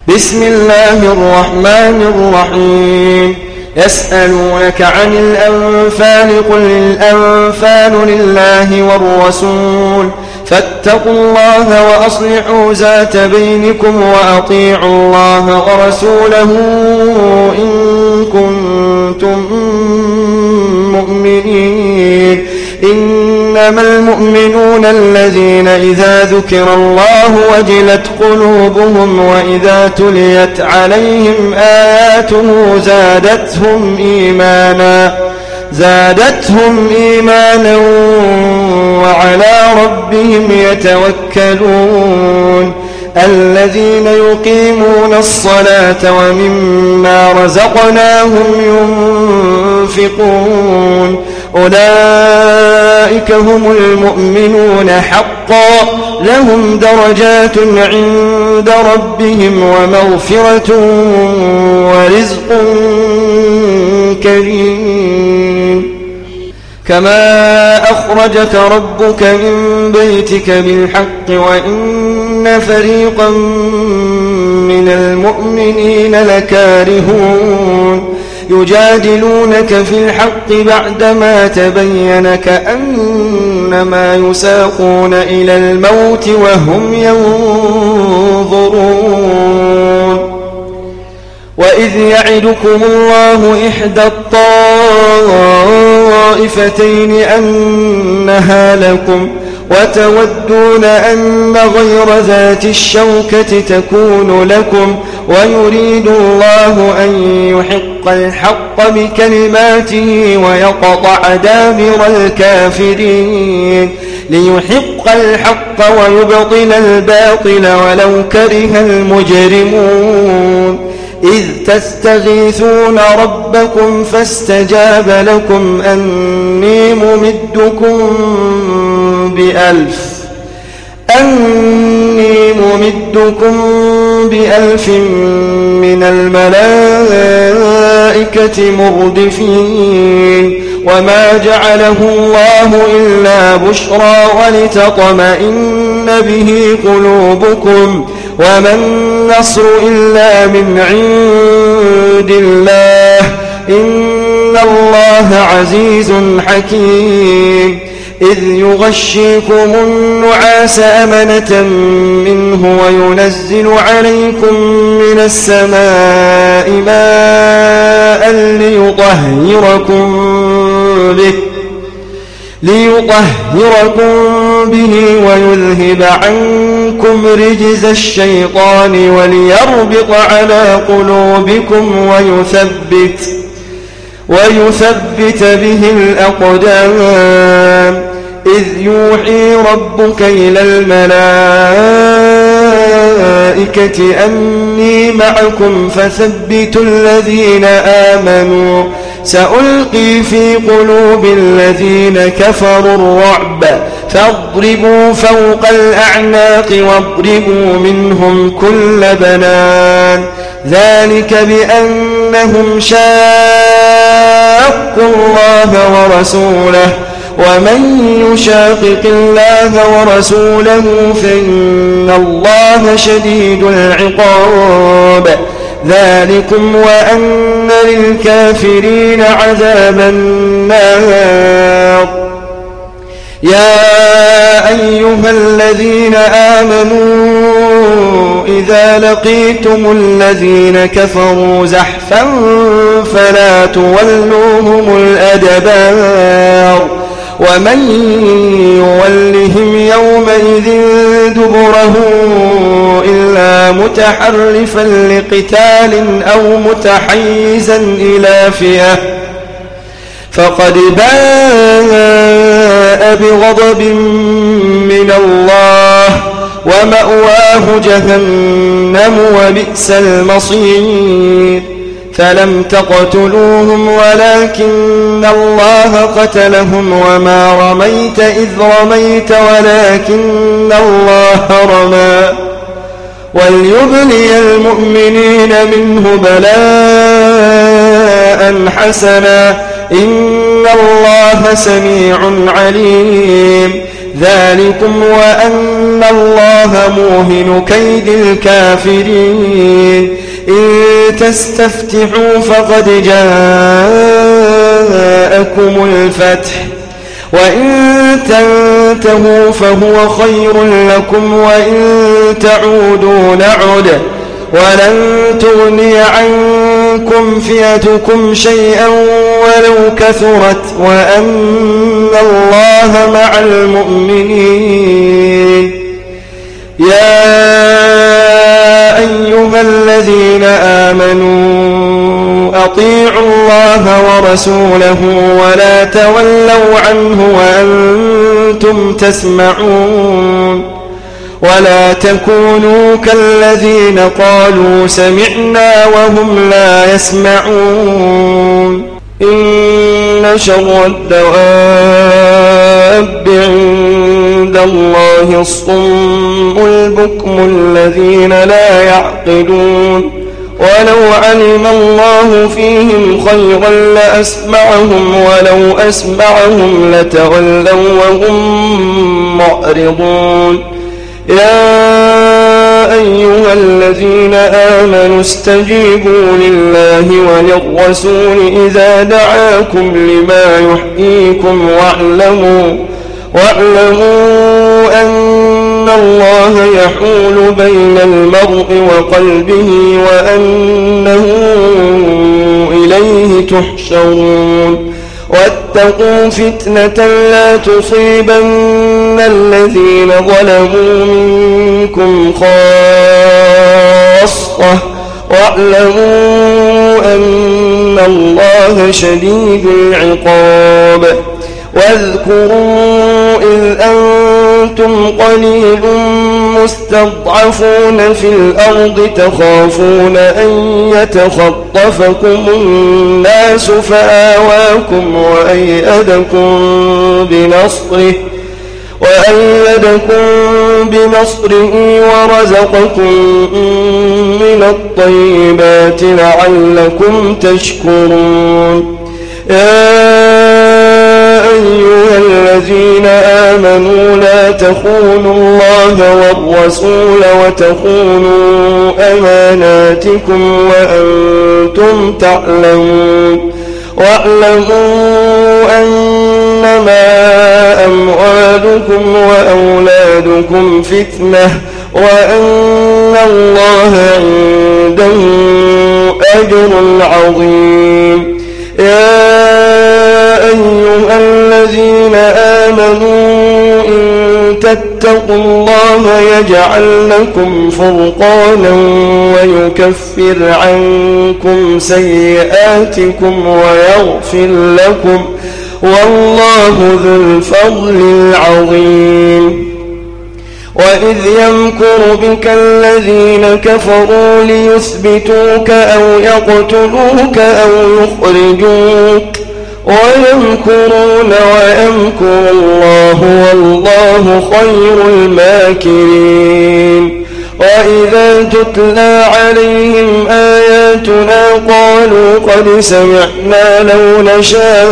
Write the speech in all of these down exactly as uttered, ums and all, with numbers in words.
بسم الله الرحمن الرحيم. يسألونك عن الأنفال قل الأنفال لله والرسول فاتقوا الله وأصلحوا ذات بينكم وأطيعوا الله ورسوله إن كنتم مؤمنين. إنما المؤمنون الذين إذا ذكر الله وجلت قلوبهم وإذا تليت عليهم آياته زادتهم إيمانا زادتهم إيمانا وعلى ربهم يتوكلون. الذين يقيمون الصلاة ومما رزقناهم ينفقون أولئك هم المؤمنون حقا لهم درجات عند ربهم ومغفرة ورزق كريم. كما أخرجك ربك من بيتك بالحق وإن فريقا من المؤمنين لكارهون يجادلونك في الحق بعدما تبين كأنما يساقون إلى الموت وهم ينظرون. وإذ يعدكم الله إحدى الطائفتين أنها لكم وتودون أن غير ذات الشوكة تكون لكم ويريد الله أن يحق الحق بكلماته ويقطع دابر الكافرين ليحق الحق ويبطل الباطل ولو كره المجرمون. إذ تستغيثون ربكم فاستجاب لكم أني ممدكم بألف أني ممدكم بألف من الملائكة مردفين. وما جعله الله إلا بشرى ولتطمئن به قلوبكم وما النصر إلا من عند الله إن الله عزيز حكيم. إذ يغشيكم النعاس أمنة منه وينزل عليكم من السماء ماء ليطهركم به ليطهركم به ويذهب عنكم رجز الشيطان وليربط على قلوبكم ويثبت ويثبت به الأقدام. إذ يوحي ربك إلى الملائكة أني معكم فثبتوا الذين آمنوا سألقي في قلوب الذين كفروا الرعب فاضربوا فوق الأعناق واضربوا منهم كل بنان. ذلك بأنهم شاقوا الله ورسوله ومن يشاقق الله ورسوله فإن الله شديد العقاب. ذلكم وأن للكافرين عذاب النار. يا أيها الذين آمنوا إذا لقيتم الذين كفروا زحفا فلا تولوهم الأدبار ومن يولهم يومئذ دبره إلا متحرفا لقتال أو متحيزا إلى فئة فقد باء بغضب من الله ومأواه جهنم وبئس المصير. فلم تقتلوهم ولكن الله قتلهم وما رميت إذ رميت ولكن الله رمى وليبلي المؤمنين منه بلاء حسنا إن الله سميع عليم. ذلكم وأن الله موهن كيد الكافرين إن تستفتحوا فقد جاءكم الفتح وإن تنتهوا فهو خير لكم وإن تعودوا نعد ولن تغني عنكم فئتكم شيئا ولو كثرت وأن الله مع المؤمنين. يا أيها الذين آمنوا أطيعوا الله ورسوله ولا تولوا عنه وأنتم تسمعون ولا تكونوا كالذين قالوا سمعنا وهم لا يسمعون. إن شر الدواب عند الله الصم البكم الذين لا يعقلون ولو علم الله فيهم خيرا لأسمعهم ولو أسمعهم لتولوا وهم معرضون. يا أيها الذين آمنوا استجيبوا لله وللرسول إذا دعاكم لما يحييكم واعلموا, واعلموا أن الله يحول بين المرء وقلبه وأنه إليه تحشرون. واتقوا فتنة لا تصيبن الذين ظلموا منكم خاصة واعلموا أن الله شديد العقاب. واذكروا إذ أنتم قليل مستضعفون في الأرض تخافون أن يتخطفكم الناس فآواكم وأيدكم بنصره وأيدكم بنصره ورزقكم من الطيبات لعلكم تشكرون. يا أيها الذين آمنوا لا تخونوا الله والرسول وتخونوا أماناتكم وأنتم تعلمون. واعلموا أنما أموالكم وأولادكم فتنة وأن الله عنده أجر عظيم. يا أيها الذين آمنوا إن تتقوا الله يجعل لكم فرقانا ويكفر عنكم سيئاتكم ويغفر لكم والله ذو الفضل العظيم. وإذ يمكر بك الذين كفروا ليثبتوك أو يقتلوك أو يخرجوك ويمكرون ويمكر الله والله خير الماكرين. وإذا تتلى عليهم آياتنا قالوا قد سمعنا لو نشاء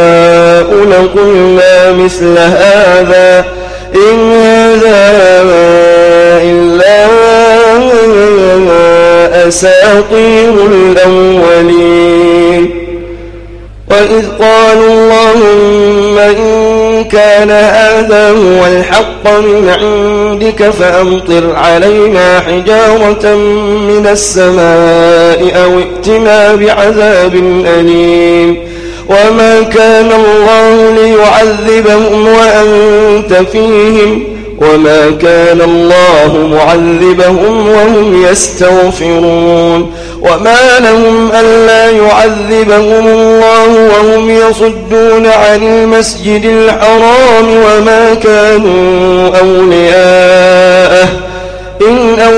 لقلنا مثل هذا إن هذا إلا أساطير الأولين. وإذ قالوا اللهم إن كان هذا هو الحق من عندك فأمطر علينا حجارة من السماء أو ائتنا بعذاب أليم. وما كان الله ليعذبهم وأنت فيهم وما كان الله معذبهم وهم يستغفرون. وما لهم ألا يعذبهم الله وهم يصدون عن المسجد الحرام وما كانوا أولياءه إن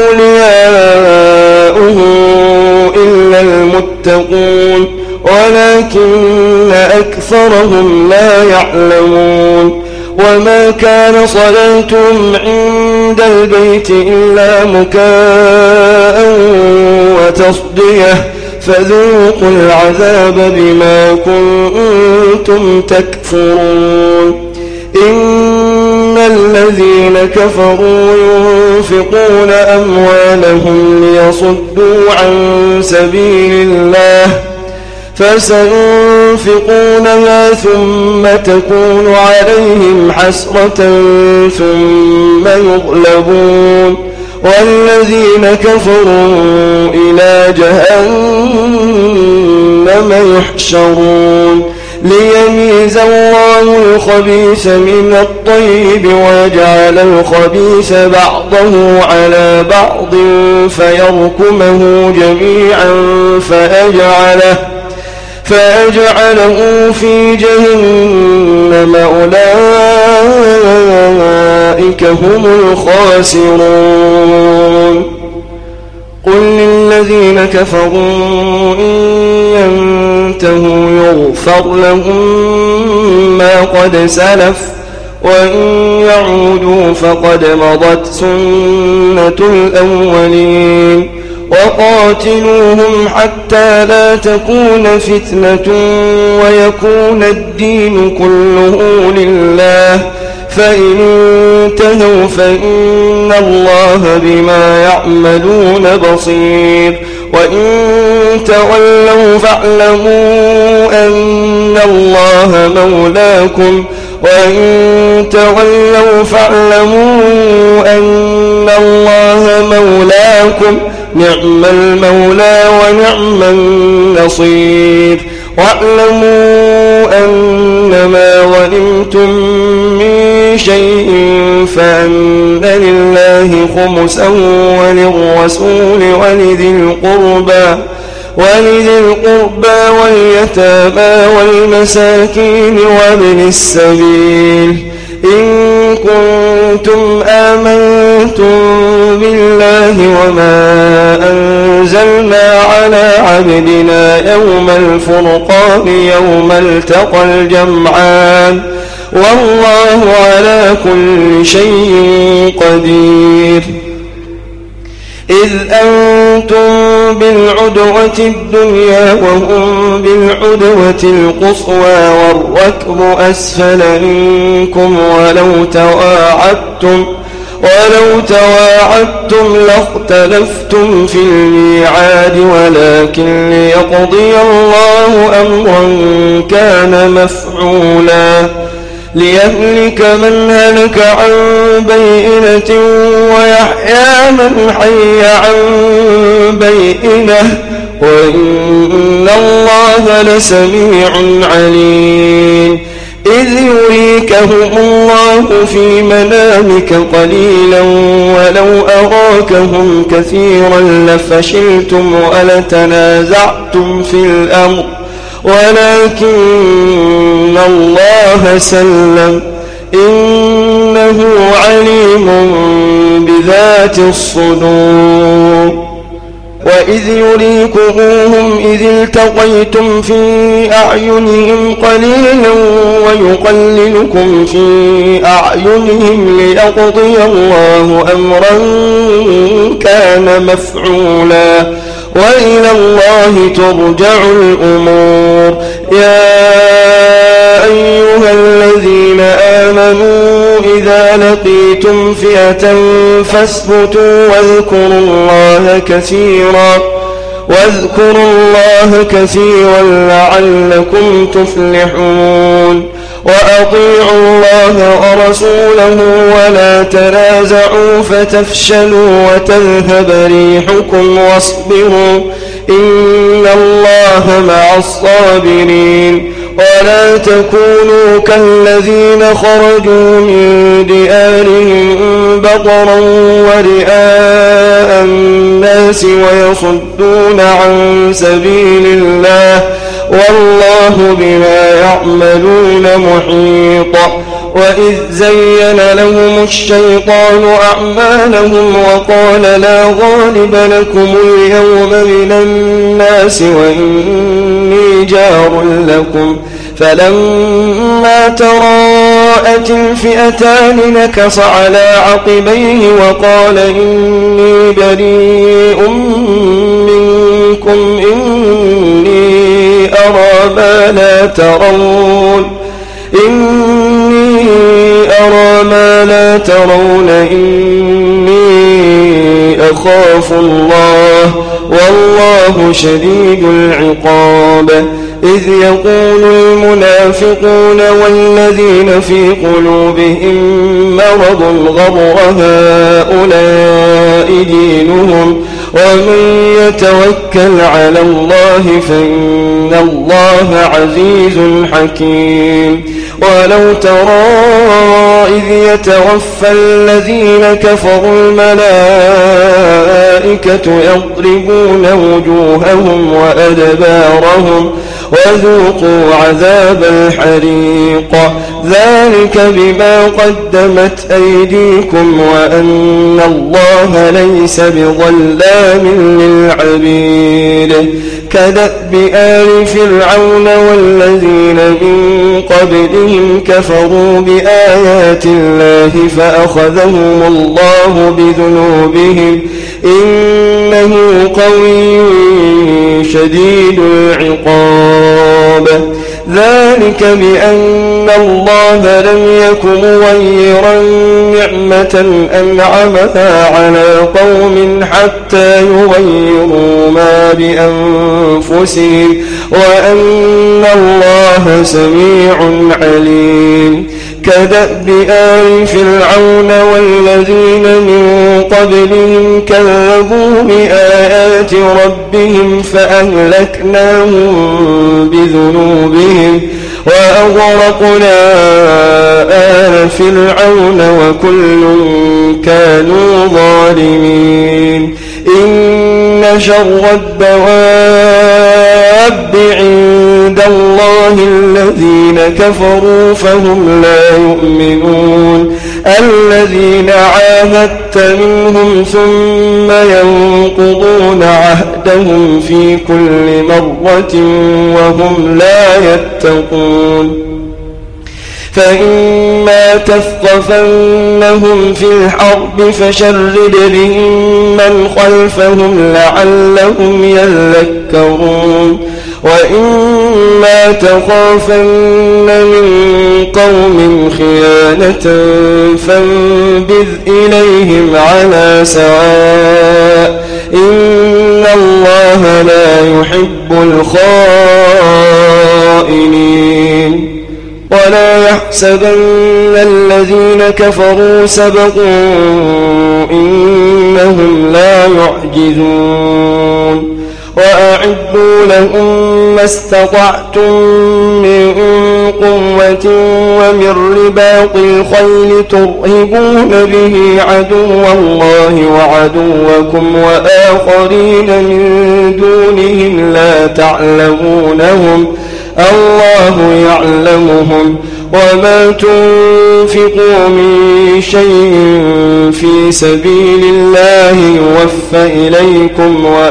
أولياؤه إلا المتقون ولكن أكثرهم لا يعلمون. وما كان صلاتهم عند البيت إلا مكاء وتصدية فذوقوا العذاب بما كنتم تكفرون. إن الذين كفروا ينفقون أموالهم ليصدوا عن سبيل الله فسينفقونها ثم تكون عليهم حسرة ثم يغلبون والذين كفروا إلى جهنم يحشرون ليميز الله الخبيث من الطيب ويجعل الخبيث بعضه على بعض فيركمه جميعا فيجعله, فيجعله في جهنم أولئك هم الخاسرون. قل للذين كفروا إن ينتهوا يغفر لهم ما قد سلف وإن يعودوا فقد مضت سنة الأولين وقاتلوهم حتى لا تكون فتنة ويكون الدين كله لله فإن انتهوا فإن الله بما يعملون بصير وإن تولوا فاعلموا أن الله مولاكم وإن تولوا فاعلموا أن الله مولاكم نعم المولى ونعم النصير واعلموا أنما غنمتم من شيء فأن لله خمسا وللرسول ولذي القربى ولذي القربى واليتامى والمساكين وابن السبيل إن كنتم آمنتم بالله وما أنزلنا على عبدنا يوم الفرقان يوم التقى الجمعان والله على كل شيء قدير. إذ أنتم بالعدوة الدنيا وهم بالعدوة القصوى والركب أسفل منكم ولو تواعدتم ولو تواعدتم لاختلفتم في الميعاد ولكن ليقضي الله أمرا كان مفعولا ليهلك من هلك عن بينة ويحيى من حي عن بينة وإن الله لسميع عليم. إذ يريكهم الله في منامك قليلا ولو أراكهم كثيرا لفشلتم ولتنازعتم في الأمر ولكن الله سلم إنه عليم بذات الصدور. وإذ يريكموهم إذ التقيتم في أعينهم قليلا ويقللكم في أعينهم ليقضي الله أمرا كان مفعولا وإلى الله ترجع الأمور. يا أيها الذين آمنوا إذا لقيتم فئة فاثبتوا واذكروا الله كثيرا واذكروا الله كثيرا لعلكم تفلحون. وأطيعوا الله ورسوله ولا تنازعوا فتفشلوا وتذهب ريحكم واصبروا إن الله مع الصابرين. ولا تكونوا كالذين خرجوا من ديارهم بطرا ورئاء الناس ويصدون عن سبيل الله والله بما يعملون محيط. وإذ زين لهم الشيطان أعمالهم وقال لا غالب لكم اليوم من الناس وإني جار لكم فلما تراءت الفئتان نكص على عقبيه وقال إني بريء منكم إني أرى ما لا ترون إني أرى ما والله شديد العقاب إذ يقول المنافقون والذين في قلوبهم مرض غر هؤلاء دينهم ومن يتوكل على الله فإن الله عزيز حكيم ولو ترى إذ يتوفى الذين كفروا الملائكة يضربون وجوههم وأدبارهم وذوقوا عذاب الحريق ذلك بما قدمت أيديكم وأن الله ليس بظلام للعبيد كدأب آل فرعون والذين من قبلهم كفروا بآيات الله فأخذهم الله بذنوبهم إنه قوي شديد العقاب ذلك بأن الله لم يكن مغيرا نعمة أنعمها على قوم حتى يغيروا ما بأنفسهم وأن الله سميع عليم كدأب آل فرعون والذين من قبلهم كذبوا بآيات ربهم فأهلكناهم بذنوبهم وأغرقنا آل فرعون وكل كانوا ظالمين إن شر الدواب عند الله الذين كفروا فهم لا يؤمنون الذين عاهدت منهم ثم ينقضون عهدهم في كل مرة وهم لا يتقون فإما تثقفنهم في الحرب فشرد بهم من خلفهم لعلهم يذكرون وإما تخافن من قوم خيانة فانبذ إليهم على سواء إن الله لا يحب الخائنين ولا يحسبن الذين كفروا سبقوا إنهم لا يعجزون وأعدوا لهم ما استطعتم من قوة ومن رباط الخيل ترهبون به عدو الله وعدوكم وآخرين من دونهم لا تعلمونهم الله يعلمهم وما تنفقوا من شيء في سبيل الله يوفى إليكم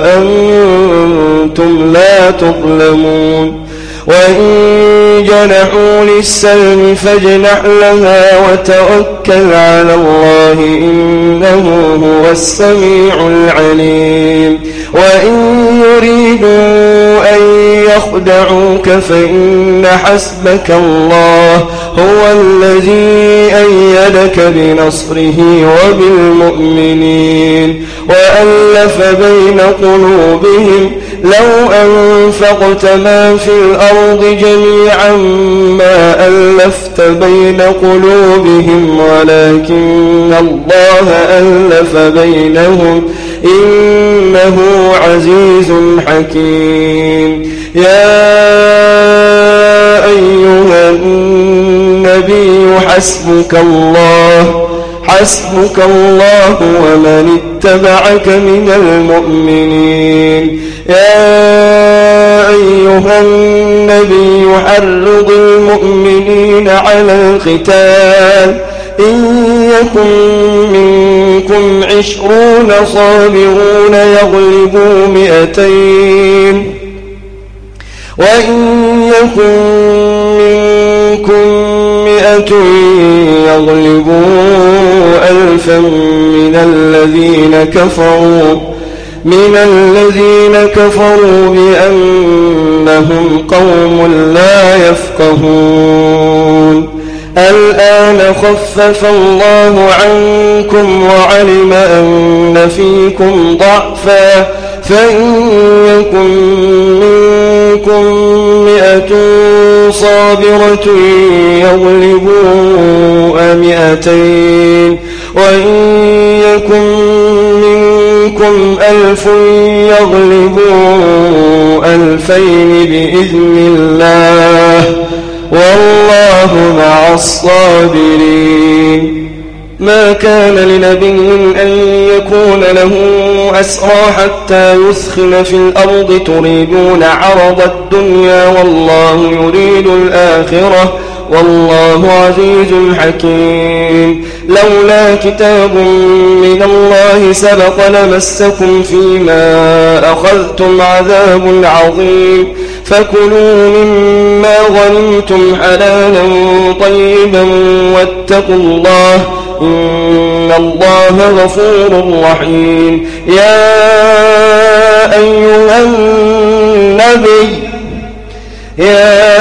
وأنتم لا تظلمون وإن جنحوا للسلم فاجنح لها وتوكل على الله إنه هو السميع العليم وإن يريدوا أن يخدعوك فإن حسبك الله هو الذي أيدك بنصره وبالمؤمنين وألف بين قلوبهم لو أنفقت ما في الأرض جميعا ما ألفت بين قلوبهم ولكن الله ألف بينهم إنه عزيز حكيم يا أيها النبي حسبك الله حسبك الله ومن اتبعك من المؤمنين يا أيها النبي حرض المؤمنين على القتال إن يكن منكم عشرون صابرون يغلبوا مئتين وإن يكن منكم مئة يغلبوا ألفا من الذين كفروا من الذين كفروا بأنهم قوم لا يفقهون الآن خفف الله عنكم وعلم أن فيكم ضعفا فإن يكن منكم مئة صابرة يغلبوا مئتين وإن يكن منكم ألف يغلبوا ألفين بإذن الله والله مع الصابرين. ما كان لنبي أن يكون له أسرى حتى يثخن في الأرض تريدون عرض الدنيا والله يريد الآخرة والله عزيز حكيم. لولا كتاب من الله سبق لمسكم فيما أخذتم عذاب عظيم فكلوا مما غنمتم حلالا طيبا واتقوا الله إن الله غفور رحيم. يا أيها النبي يا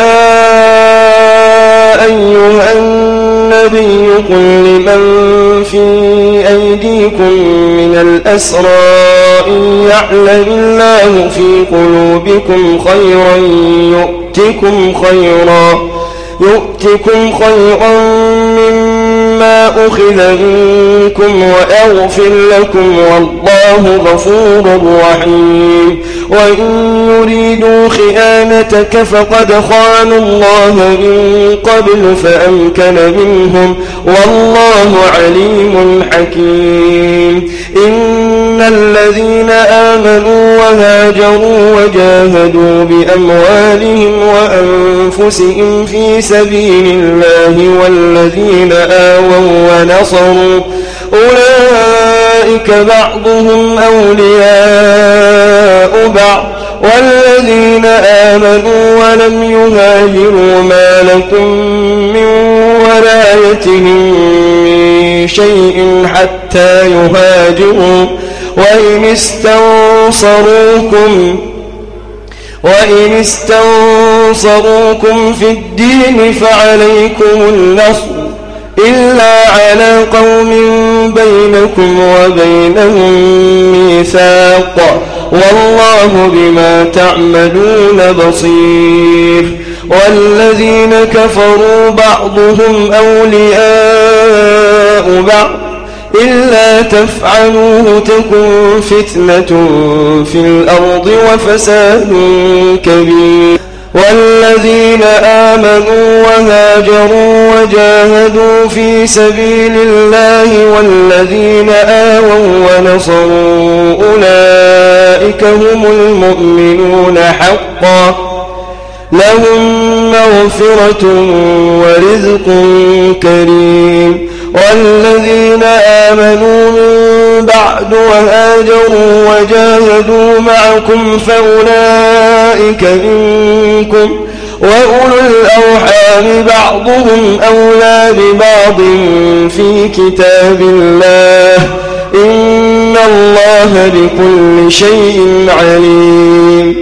أيها النبي قل لمن في أيديكم من الأسرى إن يعلم الله في قلوبكم خيرا يؤتكم خيرا يؤتكم خيرا مما أخذ منكم ويغفر لكم والله غفور رحيم. وإن يريدوا خيانتك فقد خانوا الله من قبل فأمكن منهم والله عليم حكيم. إن الذين آمنوا وهاجروا وجاهدوا بأموالهم وأنفسهم في سبيل الله والذين آووا ونصروا أولئك بعضهم أولياء بعض والذين آمنوا ولم يهاجروا ما لكم من ولايتهم من شيء حتى يهاجروا وإن استنصروكم وإن استنصروكم في الدين فعليكم النصر إلا على قوم بينكم وبينهم ميثاق والله بما تعملون بصير. والذين كفروا بعضهم أولياء بعض إلا تفعلوه تكن فتنة في الأرض وفساد كبير. والذين آمنوا وهاجروا وجاهدوا في سبيل الله والذين آووا ونصروا أولئك هم المؤمنون حقا لهم مغفرة ورزق كريم. والذين آمنوا من بعد وهاجروا وجاهدوا معكم فأولئك منكم وأولو الأرحام بعضهم أولى ببعض في كتاب الله إن الله بكل شيء عليم.